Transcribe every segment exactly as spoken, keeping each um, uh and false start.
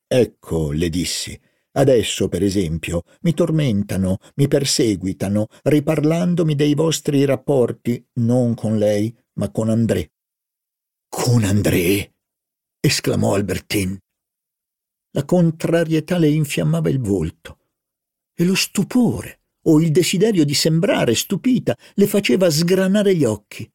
Ecco, le dissi, adesso, per esempio, mi tormentano, mi perseguitano, riparlandomi dei vostri rapporti, non con lei, ma con André. Con André? Esclamò Albertine. La contrarietà le infiammava il volto e lo stupore o il desiderio di sembrare stupita le faceva sgranare gli occhi.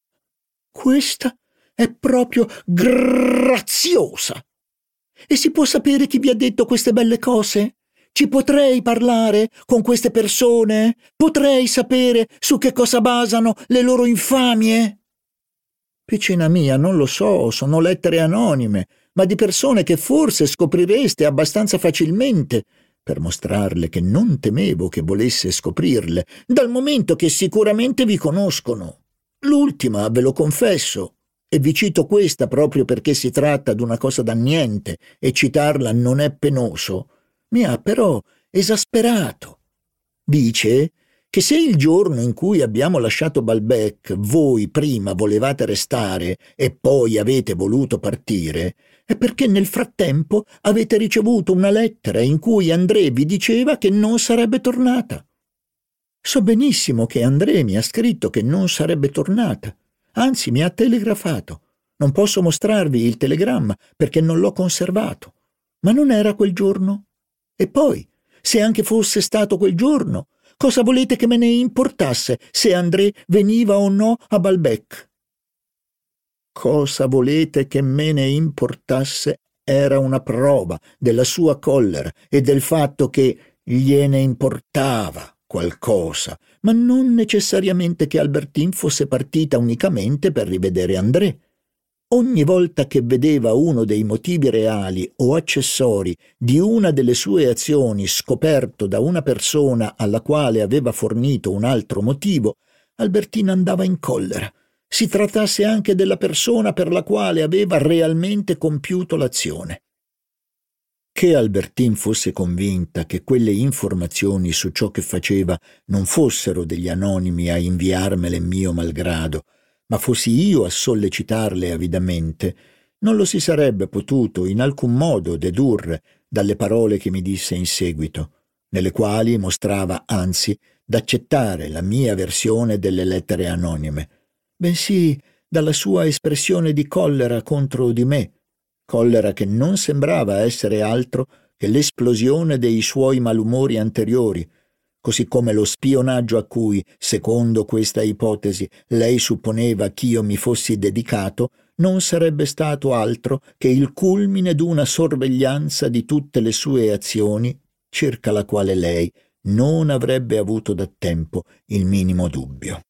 Questa è proprio graziosa. E si può sapere chi vi ha detto queste belle cose? Ci potrei parlare con queste persone? Potrei sapere su che cosa basano le loro infamie? Piccina mia, non lo so, sono lettere anonime, ma di persone che forse scoprireste abbastanza facilmente, per mostrarle che non temevo che volesse scoprirle, dal momento che sicuramente vi conoscono. L'ultima, ve lo confesso, e vi cito questa proprio perché si tratta d'una cosa da niente e citarla non è penoso, mi ha però esasperato. Dice che se il giorno in cui abbiamo lasciato Balbec voi prima volevate restare e poi avete voluto partire, è perché nel frattempo avete ricevuto una lettera in cui André vi diceva che non sarebbe tornata. So benissimo che André mi ha scritto che non sarebbe tornata, anzi mi ha telegrafato. Non posso mostrarvi il telegramma perché non l'ho conservato, ma non era quel giorno. E poi, se anche fosse stato quel giorno, cosa volete che me ne importasse se André veniva o no a Balbec? Cosa volete che me ne importasse era una prova della sua collera e del fatto che gliene importava qualcosa, ma non necessariamente che Albertine fosse partita unicamente per rivedere André. Ogni volta che vedeva uno dei motivi reali o accessori di una delle sue azioni scoperto da una persona alla quale aveva fornito un altro motivo, Albertine andava in collera, si trattasse anche della persona per la quale aveva realmente compiuto l'azione. Che Albertine fosse convinta che quelle informazioni su ciò che faceva non fossero degli anonimi a inviarmele mio malgrado, ma fossi io a sollecitarle avidamente, non lo si sarebbe potuto in alcun modo dedurre dalle parole che mi disse in seguito, nelle quali mostrava anzi d'accettare la mia versione delle lettere anonime, bensì dalla sua espressione di collera contro di me, collera che non sembrava essere altro che l'esplosione dei suoi malumori anteriori, così come lo spionaggio a cui, secondo questa ipotesi, lei supponeva ch'io mi fossi dedicato, non sarebbe stato altro che il culmine d'una sorveglianza di tutte le sue azioni, circa la quale lei non avrebbe avuto da tempo il minimo dubbio.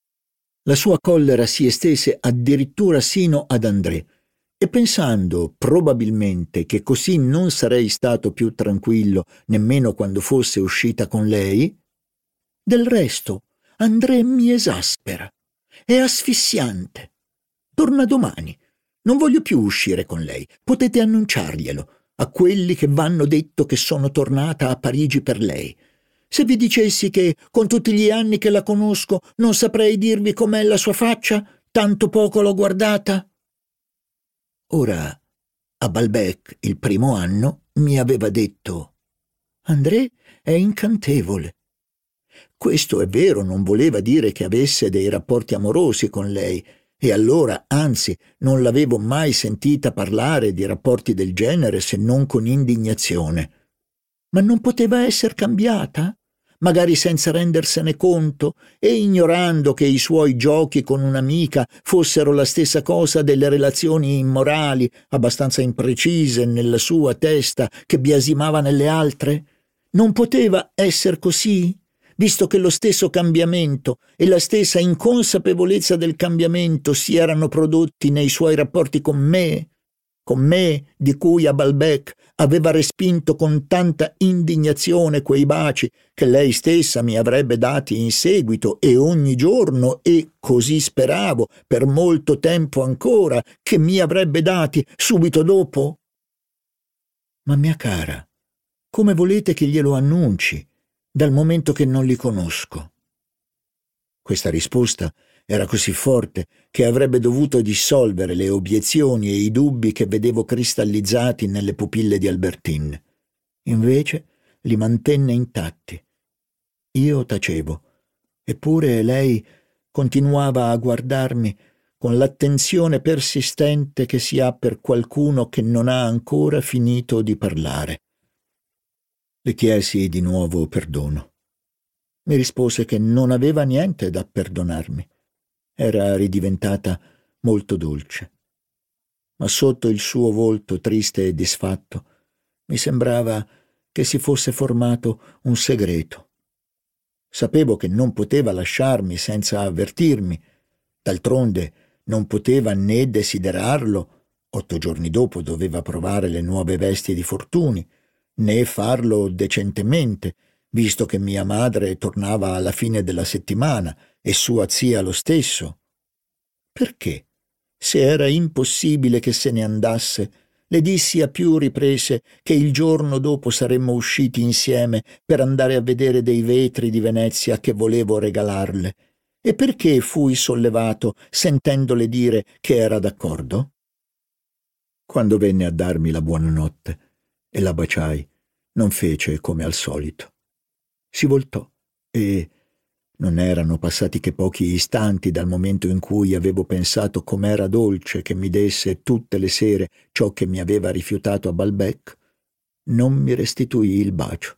La sua collera si estese addirittura sino ad André, e pensando probabilmente che così non sarei stato più tranquillo nemmeno quando fosse uscita con lei, del resto André mi esaspera, è asfissiante. Torna domani, non voglio più uscire con lei, potete annunciarglielo a quelli che v'hanno detto che sono tornata a Parigi per lei. Se vi dicessi che, con tutti gli anni che la conosco, non saprei dirvi com'è la sua faccia, tanto poco l'ho guardata. Ora, a Balbec, il primo anno, mi aveva detto: André è incantevole. Questo è vero, non voleva dire che avesse dei rapporti amorosi con lei, e allora, anzi, non l'avevo mai sentita parlare di rapporti del genere se non con indignazione. Ma non poteva esser cambiata? Magari senza rendersene conto e ignorando che i suoi giochi con un'amica fossero la stessa cosa delle relazioni immorali, abbastanza imprecise nella sua testa che biasimava nelle altre? Non poteva esser così, visto che lo stesso cambiamento e la stessa inconsapevolezza del cambiamento si erano prodotti nei suoi rapporti con me, con me di cui a Balbec aveva respinto con tanta indignazione quei baci che lei stessa mi avrebbe dati in seguito e ogni giorno e, così speravo, per molto tempo ancora, che mi avrebbe dati subito dopo? Ma mia cara, come volete che glielo annunci, dal momento che non li conosco? Questa risposta era così forte che avrebbe dovuto dissolvere le obiezioni e i dubbi che vedevo cristallizzati nelle pupille di Albertine. Invece li mantenne intatti. Io tacevo, eppure lei continuava a guardarmi con l'attenzione persistente che si ha per qualcuno che non ha ancora finito di parlare. Le chiesi di nuovo perdono. Mi rispose che non aveva niente da perdonarmi. Era ridiventata molto dolce. Ma sotto il suo volto triste e disfatto mi sembrava che si fosse formato un segreto. Sapevo che non poteva lasciarmi senza avvertirmi. D'altronde non poteva né desiderarlo, otto giorni dopo doveva provare le nuove vesti di Fortuny, né farlo decentemente, visto che mia madre tornava alla fine della settimana e sua zia lo stesso. Perché, se era impossibile che se ne andasse, le dissi a più riprese che il giorno dopo saremmo usciti insieme per andare a vedere dei vetri di Venezia che volevo regalarle? E perché fui sollevato sentendole dire che era d'accordo? Quando venne a darmi la buonanotte e la baciai, non fece come al solito. Si voltò e non erano passati che pochi istanti dal momento in cui avevo pensato com'era dolce che mi desse tutte le sere ciò che mi aveva rifiutato a Balbec, non mi restituì il bacio.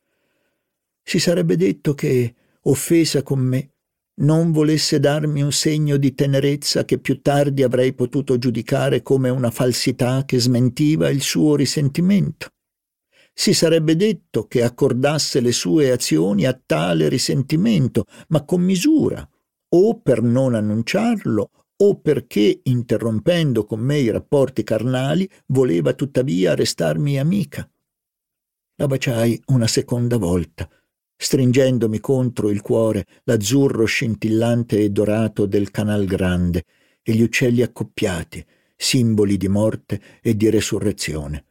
Si sarebbe detto che, offesa con me, non volesse darmi un segno di tenerezza che più tardi avrei potuto giudicare come una falsità che smentiva il suo risentimento. Si sarebbe detto che accordasse le sue azioni a tale risentimento, ma con misura, o per non annunciarlo, o perché, interrompendo con me i rapporti carnali, voleva tuttavia restarmi amica. La baciai una seconda volta, stringendomi contro il cuore l'azzurro scintillante e dorato del Canal Grande e gli uccelli accoppiati, simboli di morte e di resurrezione.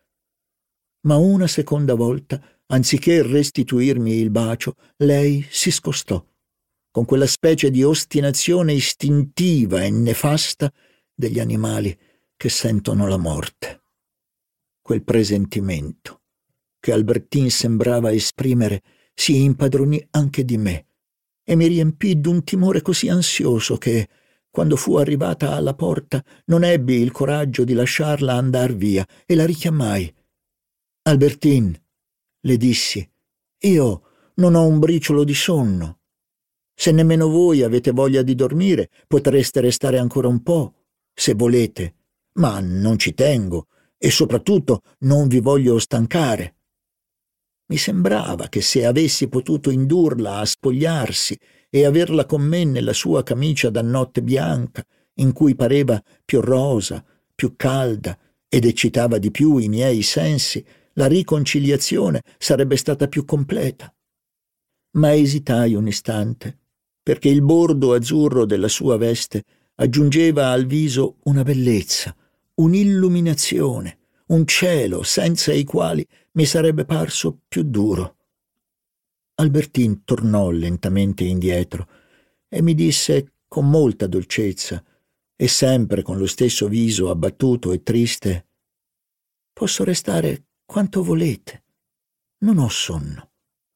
Ma una seconda volta, anziché restituirmi il bacio, lei si scostò, con quella specie di ostinazione istintiva e nefasta degli animali che sentono la morte. Quel presentimento che Albertine sembrava esprimere si impadronì anche di me e mi riempì d'un timore così ansioso che, quando fu arrivata alla porta, non ebbi il coraggio di lasciarla andar via e la richiamai. «Albertine», le dissi, «io non ho un briciolo di sonno. Se nemmeno voi avete voglia di dormire, potreste restare ancora un po', se volete, ma non ci tengo e soprattutto non vi voglio stancare». Mi sembrava che se avessi potuto indurla a spogliarsi e averla con me nella sua camicia da notte bianca, in cui pareva più rosa, più calda ed eccitava di più i miei sensi, la riconciliazione sarebbe stata più completa. Ma esitai un istante, perché il bordo azzurro della sua veste aggiungeva al viso una bellezza, un'illuminazione, un cielo senza i quali mi sarebbe parso più duro. Albertine tornò lentamente indietro e mi disse con molta dolcezza e sempre con lo stesso viso abbattuto e triste: «Posso restare quanto volete, non ho sonno».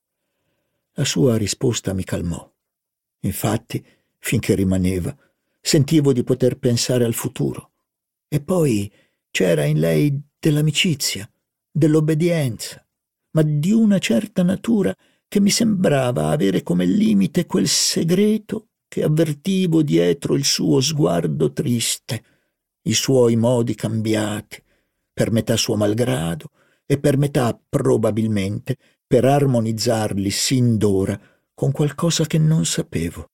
La sua risposta mi calmò. Infatti, finché rimaneva, sentivo di poter pensare al futuro. E poi c'era in lei dell'amicizia, dell'obbedienza, ma di una certa natura che mi sembrava avere come limite quel segreto che avvertivo dietro il suo sguardo triste, i suoi modi cambiati, per metà suo malgrado e per metà probabilmente per armonizzarli sin d'ora con qualcosa che non sapevo.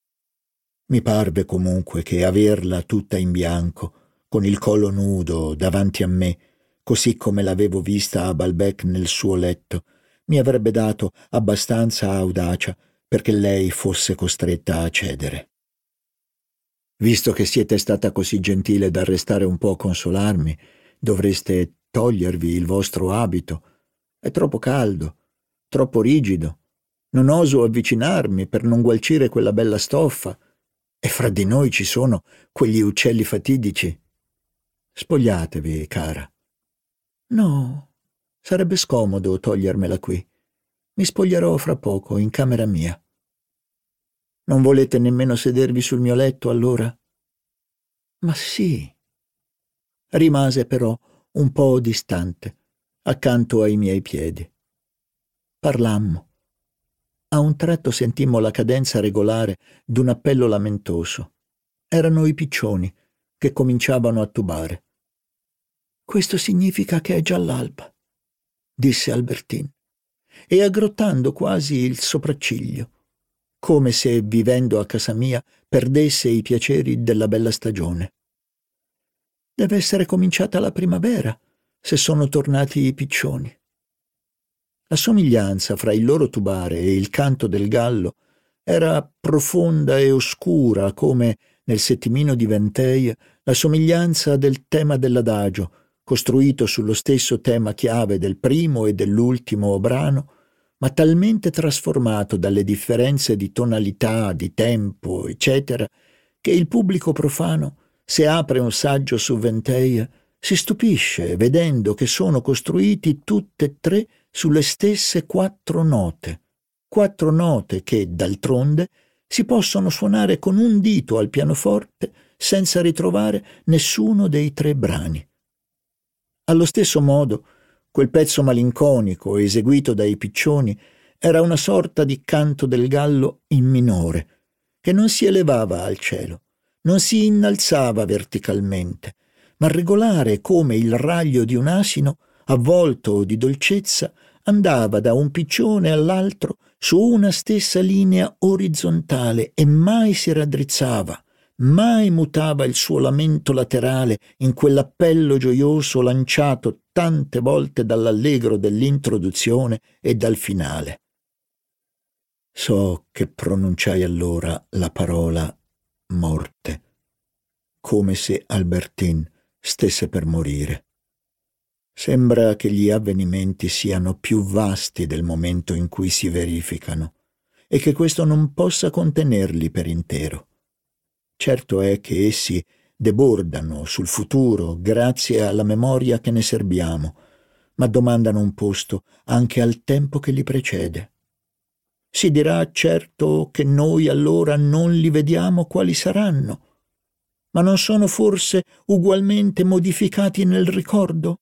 Mi parve comunque che averla tutta in bianco, con il collo nudo davanti a me, così come l'avevo vista a Balbec nel suo letto, mi avrebbe dato abbastanza audacia perché lei fosse costretta a cedere. «Visto che siete stata così gentile da restare un po' a consolarmi, dovreste togliervi il vostro abito. È troppo caldo, troppo rigido. Non oso avvicinarmi per non gualcire quella bella stoffa. E fra di noi ci sono quegli uccelli fatidici. Spogliatevi, cara. No, sarebbe scomodo togliermela qui. Mi spoglierò fra poco, in camera mia. Non volete nemmeno sedervi sul mio letto, allora? Ma sì. Rimase però un po' distante, accanto ai miei piedi. Parlammo. A un tratto sentimmo la cadenza regolare d'un appello lamentoso. Erano i piccioni che cominciavano a tubare. «Questo significa che è già l'alba», disse Albertine, e aggrottando quasi il sopracciglio, come se, vivendo a casa mia, perdesse i piaceri della bella stagione. «Deve essere cominciata la primavera, se sono tornati i piccioni». La somiglianza fra il loro tubare e il canto del gallo era profonda e oscura come, nel settimino di Venteuil, la somiglianza del tema dell'adagio, costruito sullo stesso tema chiave del primo e dell'ultimo brano, ma talmente trasformato dalle differenze di tonalità, di tempo, eccetera, che il pubblico profano, se apre un saggio su Venteuil, si stupisce vedendo che sono costruiti tutte e tre sulle stesse quattro note, quattro note che, d'altronde, si possono suonare con un dito al pianoforte senza ritrovare nessuno dei tre brani. Allo stesso modo, quel pezzo malinconico eseguito dai piccioni era una sorta di canto del gallo in minore, che non si elevava al cielo, non si innalzava verticalmente, ma regolare come il raglio di un asino, avvolto di dolcezza, andava da un piccione all'altro su una stessa linea orizzontale e mai si raddrizzava, mai mutava il suo lamento laterale in quell'appello gioioso lanciato tante volte dall'allegro dell'introduzione e dal finale. So che pronunciai allora la parola morte, come se Albertine stesse per morire. Sembra che gli avvenimenti siano più vasti del momento in cui si verificano e che questo non possa contenerli per intero. Certo è che essi debordano sul futuro grazie alla memoria che ne serbiamo, ma domandano un posto anche al tempo che li precede. Si dirà certo che noi allora non li vediamo quali saranno, ma non sono forse ugualmente modificati nel ricordo?